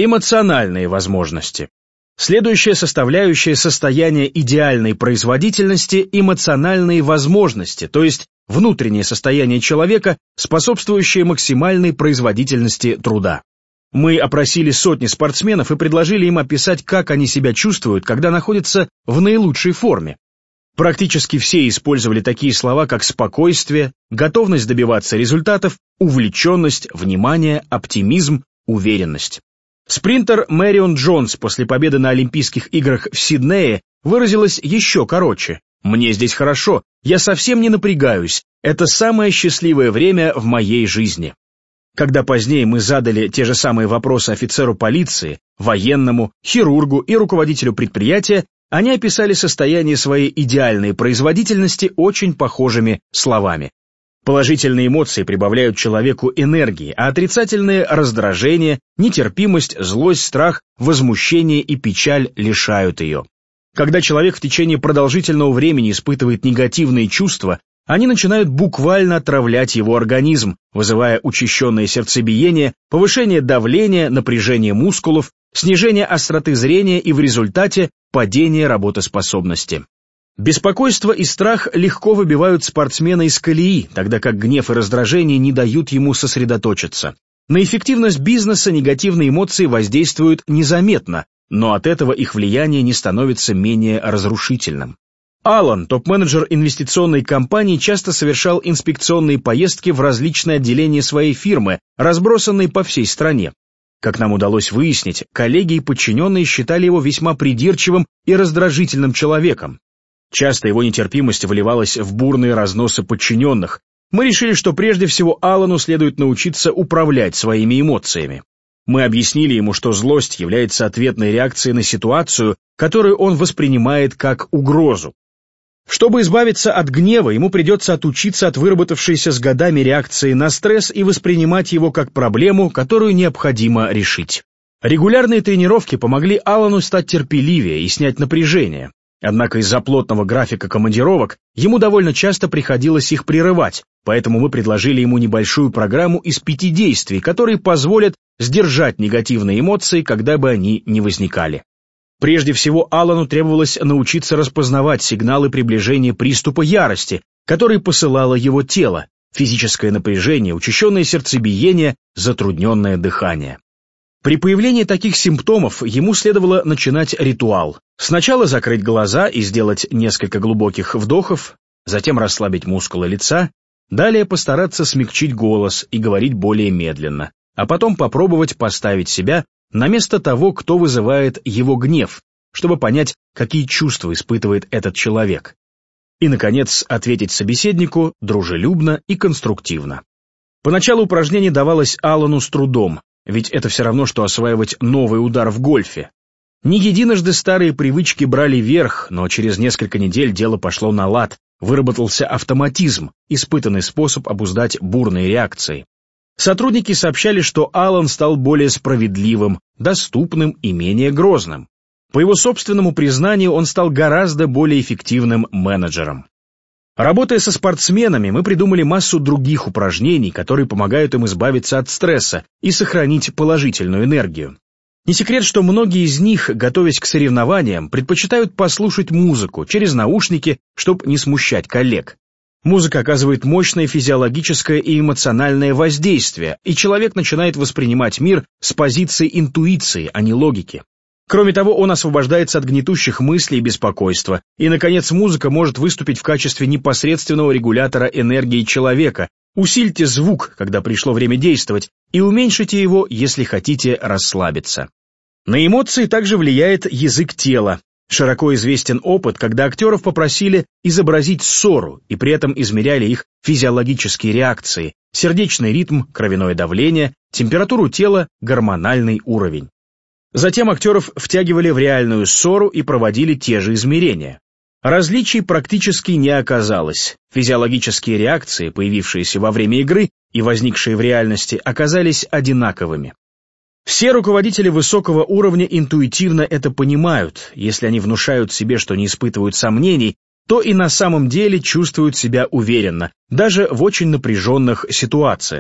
Эмоциональные возможности. Следующая составляющая состояния идеальной производительности – эмоциональные возможности, то есть внутреннее состояние человека, способствующее максимальной производительности труда. Мы опросили сотни спортсменов и предложили им описать, как они себя чувствуют, когда находятся в наилучшей форме. Практически все использовали такие слова, как спокойствие, готовность добиваться результатов, увлеченность, внимание, оптимизм, уверенность. Спринтер Мэрион Джонс после победы на Олимпийских играх в Сиднее выразилась еще короче. «Мне здесь хорошо, я совсем не напрягаюсь, это самое счастливое время в моей жизни». Когда позднее мы задали те же самые вопросы офицеру полиции, военному, хирургу и руководителю предприятия, они описали состояние своей идеальной производительности очень похожими словами. Положительные эмоции прибавляют человеку энергии, а отрицательные – раздражение, нетерпимость, злость, страх, возмущение и печаль лишают ее. Когда человек в течение продолжительного времени испытывает негативные чувства, они начинают буквально отравлять его организм, вызывая учащенное сердцебиение, повышение давления, напряжение мускулов, снижение остроты зрения и в результате падение работоспособности. Беспокойство и страх легко выбивают спортсмена из колеи, тогда как гнев и раздражение не дают ему сосредоточиться. На эффективность бизнеса негативные эмоции воздействуют незаметно, но от этого их влияние не становится менее разрушительным. Аллан, топ-менеджер инвестиционной компании, часто совершал инспекционные поездки в различные отделения своей фирмы, разбросанные по всей стране. Как нам удалось выяснить, коллеги и подчиненные считали его весьма придирчивым и раздражительным человеком. Часто его нетерпимость выливалась в бурные разносы подчиненных. Мы решили, что прежде всего Аллану следует научиться управлять своими эмоциями. Мы объяснили ему, что злость является ответной реакцией на ситуацию, которую он воспринимает как угрозу. Чтобы избавиться от гнева, ему придется отучиться от выработавшейся с годами реакции на стресс и воспринимать его как проблему, которую необходимо решить. Регулярные тренировки помогли Аллану стать терпеливее и снять напряжение. Однако из-за плотного графика командировок ему довольно часто приходилось их прерывать, поэтому мы предложили ему небольшую программу из 5 действий, которые позволят сдержать негативные эмоции, когда бы они ни возникали. Прежде всего, Аллану требовалось научиться распознавать сигналы приближения приступа ярости, которые посылало его тело, физическое напряжение, учащенное сердцебиение, затрудненное дыхание. При появлении таких симптомов ему следовало начинать ритуал. Сначала закрыть глаза и сделать несколько глубоких вдохов, затем расслабить мускулы лица, далее постараться смягчить голос и говорить более медленно, а потом попробовать поставить себя на место того, кто вызывает его гнев, чтобы понять, какие чувства испытывает этот человек. И, наконец, ответить собеседнику дружелюбно и конструктивно. Поначалу упражнение давалось Аллану с трудом, ведь это все равно, что осваивать новый удар в гольфе. Не единожды старые привычки брали верх, но через несколько недель дело пошло на лад, выработался автоматизм, испытанный способ обуздать бурные реакции. Сотрудники сообщали, что Аллан стал более справедливым, доступным и менее грозным. По его собственному признанию, он стал гораздо более эффективным менеджером. Работая со спортсменами, мы придумали массу других упражнений, которые помогают им избавиться от стресса и сохранить положительную энергию. Не секрет, что многие из них, готовясь к соревнованиям, предпочитают послушать музыку через наушники, чтобы не смущать коллег. Музыка оказывает мощное физиологическое и эмоциональное воздействие, и человек начинает воспринимать мир с позиции интуиции, а не логики. Кроме того, он освобождается от гнетущих мыслей и беспокойства, и, наконец, музыка может выступить в качестве непосредственного регулятора энергии человека. Усильте звук, когда пришло время действовать, и уменьшите его, если хотите расслабиться. На эмоции также влияет язык тела. Широко известен опыт, когда актеров попросили изобразить ссору и при этом измеряли их физиологические реакции, сердечный ритм, кровяное давление, температуру тела, гормональный уровень. Затем актеров втягивали в реальную ссору и проводили те же измерения. Различий практически не оказалось. Физиологические реакции, появившиеся во время игры и возникшие в реальности, оказались одинаковыми. Все руководители высокого уровня интуитивно это понимают. Если они внушают себе, что не испытывают сомнений, то и на самом деле чувствуют себя уверенно, даже в очень напряженных ситуациях.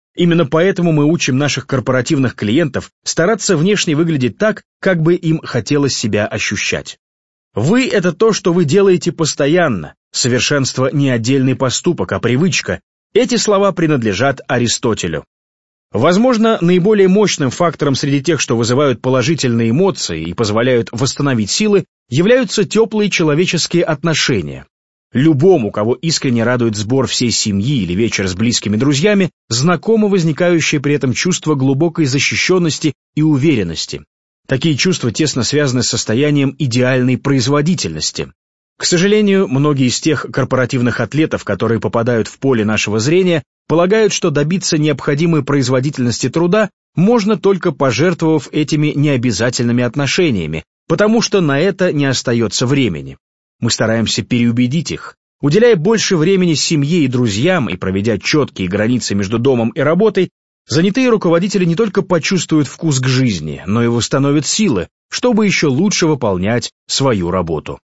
Именно поэтому мы учим наших корпоративных клиентов стараться внешне выглядеть так, как бы им хотелось себя ощущать. Вы — это то, что вы делаете постоянно. Совершенство не отдельный поступок, а привычка. Эти слова принадлежат Аристотелю. Возможно, наиболее мощным фактором среди тех, что вызывают положительные эмоции и позволяют восстановить силы, являются теплые человеческие отношения. Любому, кого искренне радует сбор всей семьи или вечер с близкими друзьями, знакомо возникающее при этом чувство глубокой защищенности и уверенности. Такие чувства тесно связаны с состоянием идеальной производительности. К сожалению, многие из тех корпоративных атлетов, которые попадают в поле нашего зрения, полагают, что добиться необходимой производительности труда можно только пожертвовав этими необязательными отношениями, потому что на это не остается времени. Мы стараемся переубедить их. Уделяя больше времени семье и друзьям и проведя четкие границы между домом и работой, занятые руководители не только почувствуют вкус к жизни, но и восстановят силы, чтобы еще лучше выполнять свою работу.